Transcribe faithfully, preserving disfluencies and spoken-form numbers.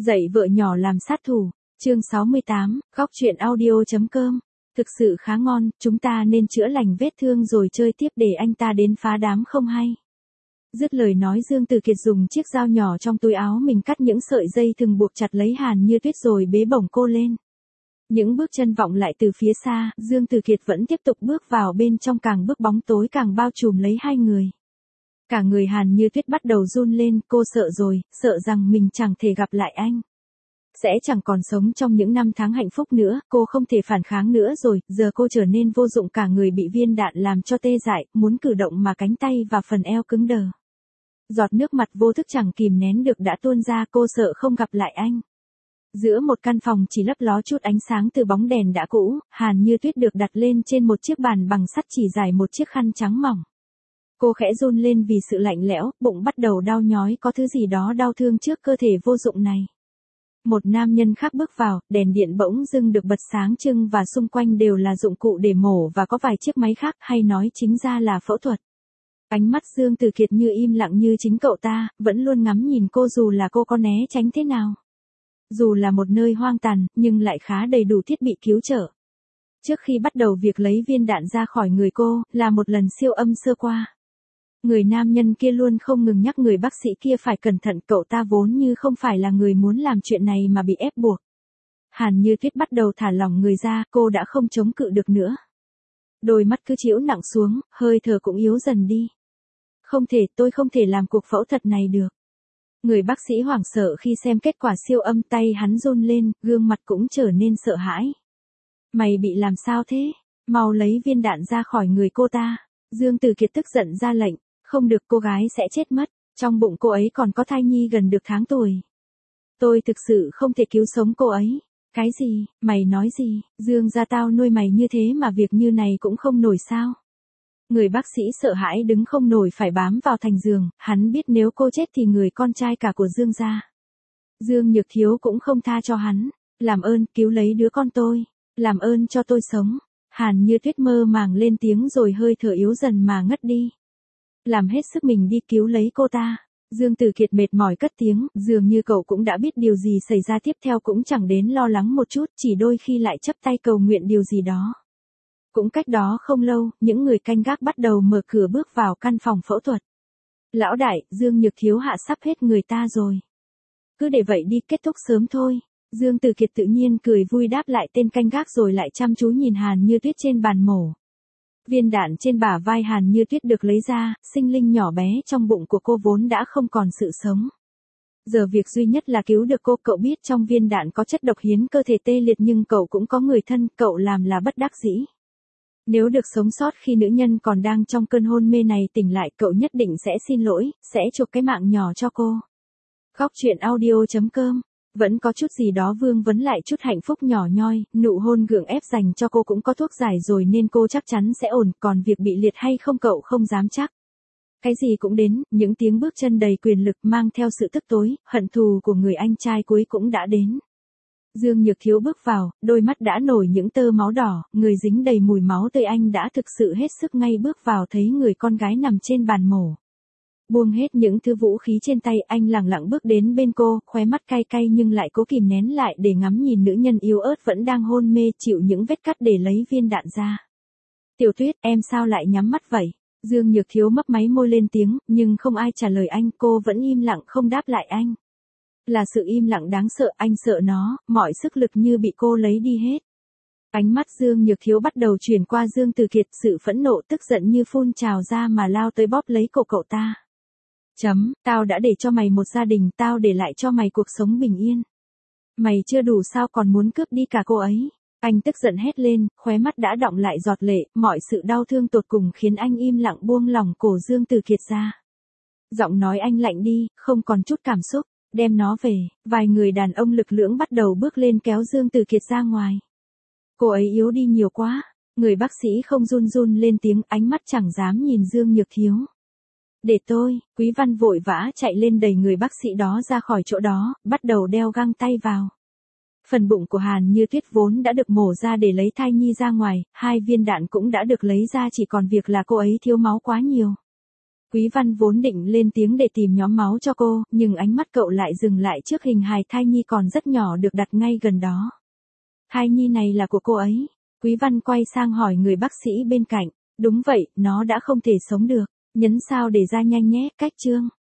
Dạy vợ nhỏ làm sát thủ, chương sáu mươi tám, góc truyện audio.com. Thực sự khá ngon, chúng ta nên chữa lành vết thương rồi chơi tiếp để anh ta đến phá đám không hay. Dứt lời nói, Dương Từ Kiệt dùng chiếc dao nhỏ trong túi áo mình cắt những sợi dây thừng buộc chặt lấy Hàn Như Tuyết rồi bế bổng cô lên. Những bước chân vọng lại từ phía xa, Dương Từ Kiệt vẫn tiếp tục bước vào bên trong, càng bước bóng tối càng bao trùm lấy hai người. Cả người Hàn Như Tuyết bắt đầu run lên, cô sợ rồi, sợ rằng mình chẳng thể gặp lại anh. Sẽ chẳng còn sống trong những năm tháng hạnh phúc nữa, cô không thể phản kháng nữa rồi, giờ cô trở nên vô dụng, cả người bị viên đạn làm cho tê dại, muốn cử động mà cánh tay và phần eo cứng đờ. Giọt nước mặt vô thức chẳng kìm nén được đã tuôn ra, cô sợ không gặp lại anh. Giữa một căn phòng chỉ lấp ló chút ánh sáng từ bóng đèn đã cũ, Hàn Như Tuyết được đặt lên trên một chiếc bàn bằng sắt chỉ dài một chiếc khăn trắng mỏng. Cô khẽ run lên vì sự lạnh lẽo, bụng bắt đầu đau nhói, có thứ gì đó đau thương trước cơ thể vô dụng này. Một nam nhân khác bước vào, đèn điện bỗng dưng được bật sáng trưng và xung quanh đều là dụng cụ để mổ và có vài chiếc máy khác, hay nói chính ra là phẫu thuật. Ánh mắt Dương Từ Kiệt như im lặng như chính cậu ta, vẫn luôn ngắm nhìn cô dù là cô có né tránh thế nào. Dù là một nơi hoang tàn, nhưng lại khá đầy đủ thiết bị cứu trợ. Trước khi bắt đầu việc lấy viên đạn ra khỏi người cô, là một lần siêu âm sơ qua. Người nam nhân kia luôn không ngừng nhắc người bác sĩ kia phải cẩn thận, cậu ta vốn như không phải là người muốn làm chuyện này mà bị ép buộc. Hàn Như Tuyết bắt đầu thả lỏng người ra, cô đã không chống cự được nữa. Đôi mắt cứ chĩu nặng xuống, hơi thở cũng yếu dần đi. Không thể, tôi không thể làm cuộc phẫu thuật này được. Người bác sĩ hoảng sợ khi xem kết quả siêu âm, tay hắn run lên, gương mặt cũng trở nên sợ hãi. Mày bị làm sao thế? Mau lấy viên đạn ra khỏi người cô ta. Dương Từ Kiệt tức giận ra lệnh. Không được, cô gái sẽ chết mất, trong bụng cô ấy còn có thai nhi gần được tháng tuổi. Tôi thực sự không thể cứu sống cô ấy. Cái gì, mày nói gì, Dương gia tao nuôi mày như thế mà việc như này cũng không nổi sao? Người bác sĩ sợ hãi đứng không nổi phải bám vào thành giường, hắn biết nếu cô chết thì người con trai cả của Dương gia. Dương Nhược Thiếu cũng không tha cho hắn, làm ơn cứu lấy đứa con tôi, làm ơn cho tôi sống. Hàn Như Tuyết mơ màng lên tiếng rồi hơi thở yếu dần mà ngất đi. Làm hết sức mình đi cứu lấy cô ta. Dương Từ Kiệt mệt mỏi cất tiếng, dường như cậu cũng đã biết điều gì xảy ra tiếp theo, cũng chẳng đến lo lắng một chút, chỉ đôi khi lại chắp tay cầu nguyện điều gì đó. Cũng cách đó không lâu, những người canh gác bắt đầu mở cửa bước vào căn phòng phẫu thuật. Lão đại, Dương Nhược Thiếu hạ sắp hết người ta rồi. Cứ để vậy đi, kết thúc sớm thôi. Dương Từ Kiệt tự nhiên cười vui đáp lại tên canh gác rồi lại chăm chú nhìn Hàn Như Tuyết trên bàn mổ. Viên đạn trên bả vai Hàn Như Tuyết được lấy ra, sinh linh nhỏ bé trong bụng của cô vốn đã không còn sự sống. Giờ việc duy nhất là cứu được cô, cậu biết trong viên đạn có chất độc khiến cơ thể tê liệt nhưng cậu cũng có người thân, cậu làm là bất đắc dĩ. Nếu được sống sót khi nữ nhân còn đang trong cơn hôn mê này tỉnh lại, cậu nhất định sẽ xin lỗi, sẽ chuộc cái mạng nhỏ cho cô. Góc truyện audio.com. Vẫn có chút gì đó vương vấn lại chút hạnh phúc nhỏ nhoi, nụ hôn gượng ép dành cho cô cũng có thuốc giải rồi nên cô chắc chắn sẽ ổn, còn việc bị liệt hay không cậu không dám chắc. Cái gì cũng đến, những tiếng bước chân đầy quyền lực mang theo sự tức tối, hận thù của người anh trai cuối cũng đã đến. Dương Nhược Thiếu bước vào, đôi mắt đã nổi những tơ máu đỏ, người dính đầy mùi máu tươi, anh đã thực sự hết sức ngay bước vào thấy người con gái nằm trên bàn mổ. Buông hết những thứ vũ khí trên tay, anh lẳng lặng bước đến bên cô, khóe mắt cay cay nhưng lại cố kìm nén lại để ngắm nhìn nữ nhân yếu ớt vẫn đang hôn mê, chịu những vết cắt để lấy viên đạn ra. Tiểu Tuyết, em sao lại nhắm mắt vậy? Dương Nhược Thiếu mấp máy môi lên tiếng, nhưng không ai trả lời anh, cô vẫn im lặng không đáp lại anh. Là sự im lặng đáng sợ, anh sợ nó, mọi sức lực như bị cô lấy đi hết. Ánh mắt Dương Nhược Thiếu bắt đầu chuyển qua Dương Từ Kiệt, sự phẫn nộ tức giận như phun trào ra mà lao tới bóp lấy cổ cậu ta. Chấm, tao đã để cho mày một gia đình, tao để lại cho mày cuộc sống bình yên. Mày chưa đủ sao còn muốn cướp đi cả cô ấy? Anh tức giận hét lên, khóe mắt đã đọng lại giọt lệ, mọi sự đau thương tột cùng khiến anh im lặng buông lỏng cổ Dương Từ Kiệt ra. Giọng nói anh lạnh đi, không còn chút cảm xúc, đem nó về. Vài người đàn ông lực lưỡng bắt đầu bước lên kéo Dương Từ Kiệt ra ngoài. Cô ấy yếu đi nhiều quá. Người bác sĩ không run run lên tiếng, ánh mắt chẳng dám nhìn Dương Nhược Thiếu. Để tôi, Quý Văn vội vã chạy lên đẩy người bác sĩ đó ra khỏi chỗ đó, bắt đầu đeo găng tay vào. Phần bụng của Hàn Như Tuyết vốn đã được mổ ra để lấy thai nhi ra ngoài, hai viên đạn cũng đã được lấy ra, chỉ còn việc là cô ấy thiếu máu quá nhiều. Quý Văn vốn định lên tiếng để tìm nhóm máu cho cô, nhưng ánh mắt cậu lại dừng lại trước hình hài thai nhi còn rất nhỏ được đặt ngay gần đó. Thai nhi này là của cô ấy. Quý Văn quay sang hỏi người bác sĩ bên cạnh. Đúng vậy, nó đã không thể sống được. Nhấn sao để ra nhanh nhé, cách chương.